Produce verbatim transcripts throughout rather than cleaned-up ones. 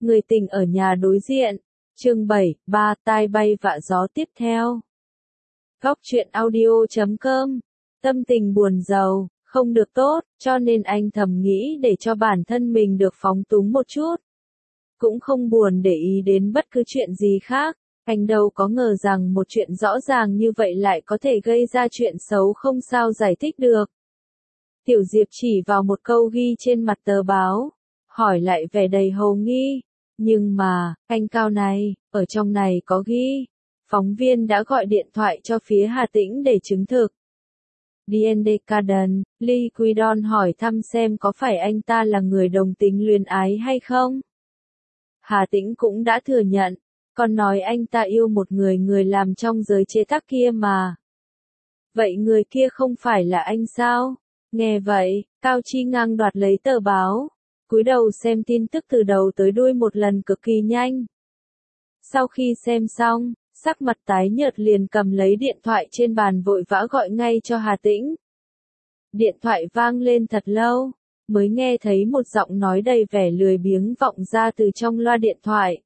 Người tình ở nhà đối diện. Chương bảy, ba tai bay vạ gió tiếp theo. Góc truyện audio chấm com. Tâm tình buồn rầu, không được tốt, cho nên anh thầm nghĩ để cho bản thân mình được phóng túng một chút. Cũng không buồn để ý đến bất cứ chuyện gì khác. Anh đâu có ngờ rằng một chuyện rõ ràng như vậy lại có thể gây ra chuyện xấu không sao giải thích được. Tiểu Diệp chỉ vào một câu ghi trên mặt tờ báo, hỏi lại vẻ đầy hồ nghi. Nhưng mà, anh Cao này, ở trong này có ghi. Phóng viên đã gọi điện thoại cho phía Hà Tĩnh để chứng thực. đê en đê Garden, Lee Quidon hỏi thăm xem có phải anh ta là người đồng tính luyến ái hay không. Hà Tĩnh cũng đã thừa nhận, còn nói anh ta yêu một người người làm trong giới chế tác kia mà. Vậy người kia không phải là anh sao? Nghe vậy, Cao Chi Ngang đoạt lấy tờ báo, cúi đầu xem tin tức từ đầu tới đuôi một lần cực kỳ nhanh. Sau khi xem xong, sắc mặt tái nhợt liền cầm lấy điện thoại trên bàn vội vã gọi ngay cho Hà Tĩnh. Điện thoại vang lên thật lâu, mới nghe thấy một giọng nói đầy vẻ lười biếng vọng ra từ trong loa điện thoại.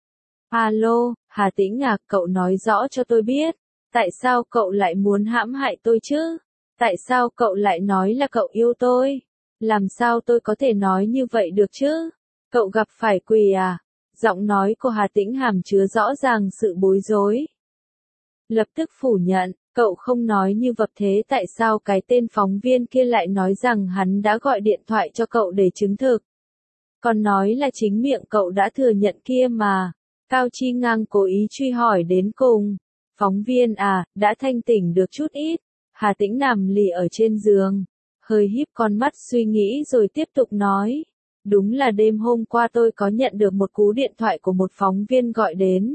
Alo, Hà Tĩnh à, cậu nói rõ cho tôi biết, tại sao cậu lại muốn hãm hại tôi chứ? Tại sao cậu lại nói là cậu yêu tôi? Làm sao tôi có thể nói như vậy được chứ? Cậu gặp phải quỷ à? Giọng nói của Hà Tĩnh hàm chứa rõ ràng sự bối rối. Lập tức phủ nhận, cậu không nói như vậy, thế tại sao cái tên phóng viên kia lại nói rằng hắn đã gọi điện thoại cho cậu để chứng thực? Còn nói là chính miệng cậu đã thừa nhận kia mà. Cao Chi Ngang cố ý truy hỏi đến cùng. Phóng viên à, đã thanh tỉnh được chút ít. Hà Tĩnh nằm lì ở trên giường, hơi híp con mắt suy nghĩ rồi tiếp tục nói. Đúng là đêm hôm qua tôi có nhận được một cú điện thoại của một phóng viên gọi đến.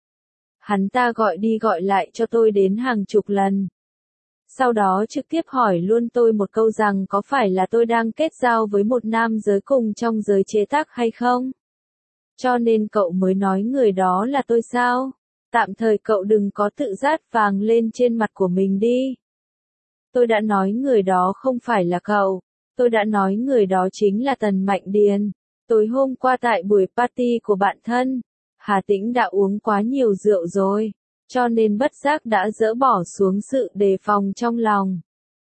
Hắn ta gọi đi gọi lại cho tôi đến hàng chục lần. Sau đó trực tiếp hỏi luôn tôi một câu rằng có phải là tôi đang kết giao với một nam giới cùng trong giới chế tác hay không? Cho nên cậu mới nói người đó là tôi sao? Tạm thời cậu đừng có tự rát vàng lên trên mặt của mình đi. Tôi đã nói người đó không phải là cậu. Tôi đã nói người đó chính là Tần Mạnh Điền. Tối hôm qua tại buổi party của bạn thân, Hà Tĩnh đã uống quá nhiều rượu rồi, cho nên bất giác đã dỡ bỏ xuống sự đề phòng trong lòng.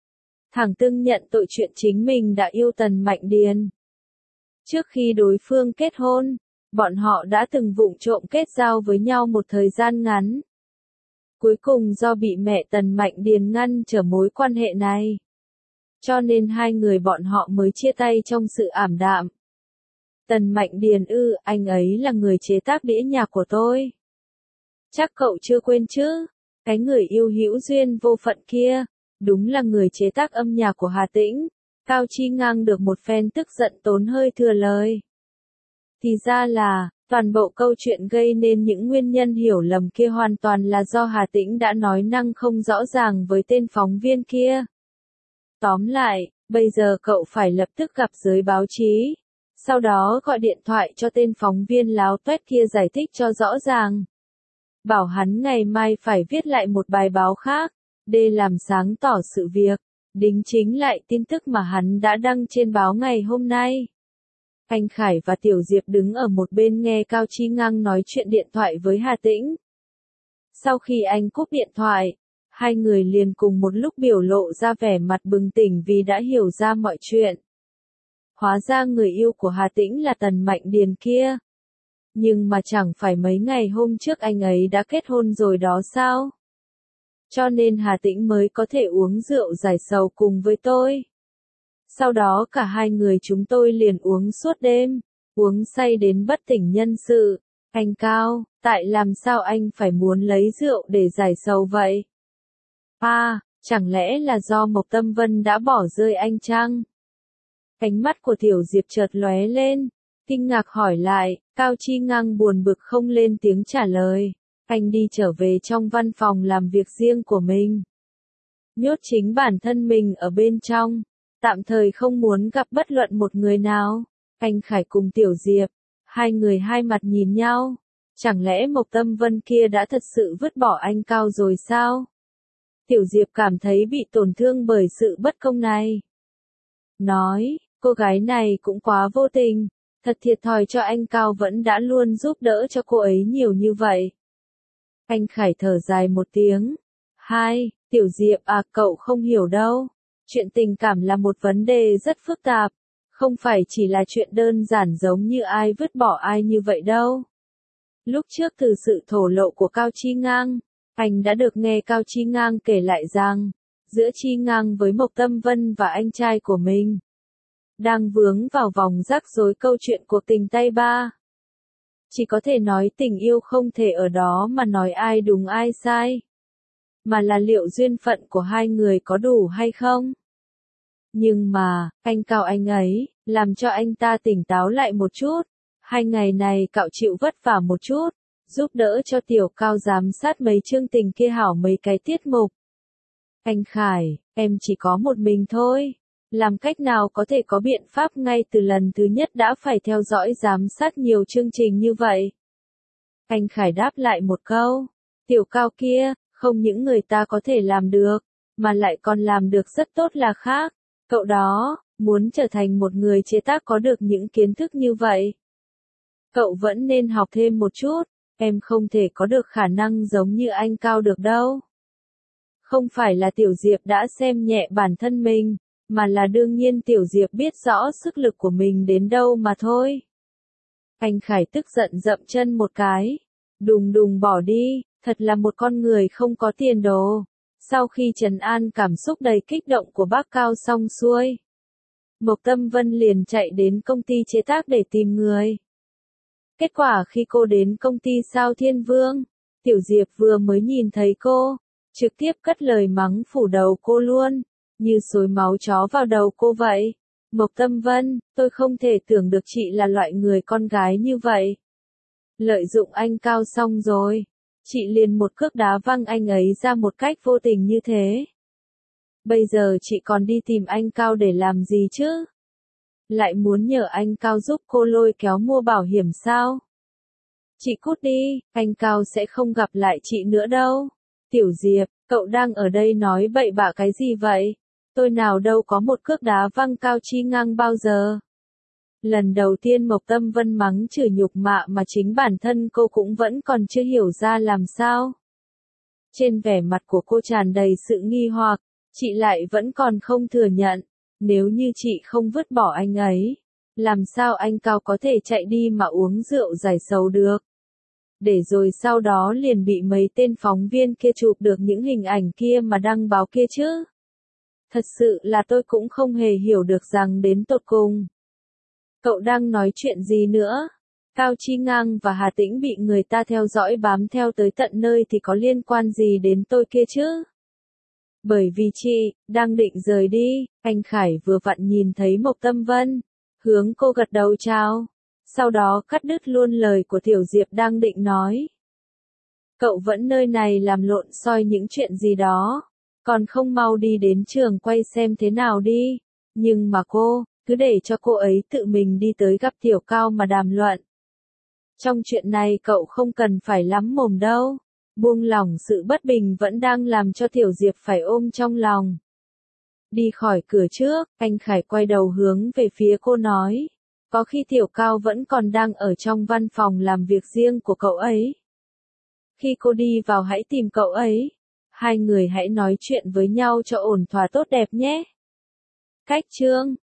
Thẳng tưng nhận tội chuyện chính mình đã yêu Tần Mạnh Điền. Trước khi đối phương kết hôn, bọn họ đã từng vụng trộm kết giao với nhau một thời gian ngắn. Cuối cùng do bị mẹ Tần Mạnh Điền ngăn trở mối quan hệ này, cho nên hai người bọn họ mới chia tay trong sự ảm đạm. Tần Mạnh Điền ư, anh ấy là người chế tác đĩa nhạc của tôi. Chắc cậu chưa quên chứ, cái người yêu hữu duyên vô phận kia, đúng là người chế tác âm nhạc của Hà Tĩnh. Cao Chi Ngang được một phen tức giận tốn hơi thừa lời. Thì ra là, toàn bộ câu chuyện gây nên những nguyên nhân hiểu lầm kia hoàn toàn là do Hà Tĩnh đã nói năng không rõ ràng với tên phóng viên kia. Tóm lại, bây giờ cậu phải lập tức gặp giới báo chí. Sau đó gọi điện thoại cho tên phóng viên láo tuét kia giải thích cho rõ ràng. Bảo hắn ngày mai phải viết lại một bài báo khác, để làm sáng tỏ sự việc, đính chính lại tin tức mà hắn đã đăng trên báo ngày hôm nay. Anh Khải và Tiểu Diệp đứng ở một bên nghe Cao Chi Ngang nói chuyện điện thoại với Hà Tĩnh. Sau khi anh cúp điện thoại, hai người liền cùng một lúc biểu lộ ra vẻ mặt bừng tỉnh vì đã hiểu ra mọi chuyện. Hóa ra người yêu của Hà Tĩnh là Tần Mạnh Điền kia. Nhưng mà chẳng phải mấy ngày hôm trước anh ấy đã kết hôn rồi đó sao? Cho nên Hà Tĩnh mới có thể uống rượu giải sầu cùng với tôi. Sau đó cả hai người chúng tôi liền uống suốt đêm, uống say đến bất tỉnh nhân sự. Anh Cao, tại làm sao anh phải muốn lấy rượu để giải sầu vậy? À, chẳng lẽ là do Mộc Tâm Vân đã bỏ rơi anh chăng? Ánh mắt của Tiểu Diệp chợt lóe lên, kinh ngạc hỏi lại. Cao Chi Ngang buồn bực không lên tiếng trả lời. Anh đi trở về trong văn phòng làm việc riêng của mình. Nhốt chính bản thân mình ở bên trong, tạm thời không muốn gặp bất luận một người nào. Anh Khải cùng Tiểu Diệp, hai người hai mặt nhìn nhau. Chẳng lẽ Mộc Tâm Vân kia đã thật sự vứt bỏ anh Cao rồi sao? Tiểu Diệp cảm thấy bị tổn thương bởi sự bất công này. Nói, cô gái này cũng quá vô tình. Thật thiệt thòi cho anh Cao vẫn đã luôn giúp đỡ cho cô ấy nhiều như vậy. Anh Khải thở dài một tiếng. Hai, Tiểu Diệp à, cậu không hiểu đâu. Chuyện tình cảm là một vấn đề rất phức tạp. Không phải chỉ là chuyện đơn giản giống như ai vứt bỏ ai như vậy đâu. Lúc trước từ sự thổ lộ của Cao Chi Ngang, anh đã được nghe Cao Chi Ngang kể lại rằng, giữa Chi Ngang với Mộc Tâm Vân và anh trai của mình, đang vướng vào vòng rắc rối câu chuyện cuộc tình tay ba. Chỉ có thể nói tình yêu không thể ở đó mà nói ai đúng ai sai, mà là liệu duyên phận của hai người có đủ hay không. Nhưng mà, anh Cao anh ấy, làm cho anh ta tỉnh táo lại một chút. Hai ngày này cậu chịu vất vả một chút, giúp đỡ cho Tiểu Cao giám sát mấy chương tình kia hảo mấy cái tiết mục. Anh Khải, em chỉ có một mình thôi. Làm cách nào có thể có biện pháp ngay từ lần thứ nhất đã phải theo dõi giám sát nhiều chương trình như vậy? Anh Khải đáp lại một câu. Tiểu Cao kia, không những người ta có thể làm được, mà lại còn làm được rất tốt là khác. Cậu đó, muốn trở thành một người chế tác có được những kiến thức như vậy. Cậu vẫn nên học thêm một chút, em không thể có được khả năng giống như anh Cao được đâu. Không phải là Tiểu Diệp đã xem nhẹ bản thân mình, mà là đương nhiên Tiểu Diệp biết rõ sức lực của mình đến đâu mà thôi. Anh Khải tức giận dậm chân một cái. Đùng đùng bỏ đi, thật là một con người không có tiền đồ. Sau khi trấn an cảm xúc đầy kích động của bác Cao xong xuôi, Mộc Tâm Vân liền chạy đến công ty chế tác để tìm người. Kết quả khi cô đến công ty Sao Thiên Vương, Tiểu Diệp vừa mới nhìn thấy cô, trực tiếp cất lời mắng phủ đầu cô luôn, như xối máu chó vào đầu cô vậy. Mộc Tâm Vân, tôi không thể tưởng được chị là loại người con gái như vậy. Lợi dụng anh Cao xong rồi, chị liền một cước đá văng anh ấy ra một cách vô tình như thế. Bây giờ chị còn đi tìm anh Cao để làm gì chứ? Lại muốn nhờ anh Cao giúp cô lôi kéo mua bảo hiểm sao? Chị cút đi, anh Cao sẽ không gặp lại chị nữa đâu. Tiểu Diệp, cậu đang ở đây nói bậy bạ cái gì vậy? Tôi nào đâu có một cước đá văng Cao Chi Ngang bao giờ. Lần đầu tiên Mộc Tâm Vân mắng chửi nhục mạ mà chính bản thân cô cũng vẫn còn chưa hiểu ra làm sao. Trên vẻ mặt của cô tràn đầy sự nghi hoặc, chị lại vẫn còn không thừa nhận. Nếu như chị không vứt bỏ anh ấy, làm sao anh Cao có thể chạy đi mà uống rượu giải sầu được? Để rồi sau đó liền bị mấy tên phóng viên kia chụp được những hình ảnh kia mà đăng báo kia chứ? Thật sự là tôi cũng không hề hiểu được rằng đến tột cùng. Cậu đang nói chuyện gì nữa? Cao Chi Ngang và Hà Tĩnh bị người ta theo dõi bám theo tới tận nơi thì có liên quan gì đến tôi kia chứ? Bởi vì chị, đang định rời đi, anh Khải vừa vặn nhìn thấy Mộc Tâm Vân, hướng cô gật đầu chào, sau đó cắt đứt luôn lời của Tiểu Diệp đang định nói. Cậu vẫn nơi này làm lộn xoi những chuyện gì đó, còn không mau đi đến trường quay xem thế nào đi, nhưng mà cô, cứ để cho cô ấy tự mình đi tới gặp Tiểu Cao mà đàm luận. Trong chuyện này cậu không cần phải lắm mồm đâu. Buông lỏng sự bất bình vẫn đang làm cho Tiểu Diệp phải ôm trong lòng. Đi khỏi cửa trước, anh Khải quay đầu hướng về phía cô nói. Có khi Tiểu Cao vẫn còn đang ở trong văn phòng làm việc riêng của cậu ấy. Khi cô đi vào hãy tìm cậu ấy. Hai người hãy nói chuyện với nhau cho ổn thỏa tốt đẹp nhé. Cách chương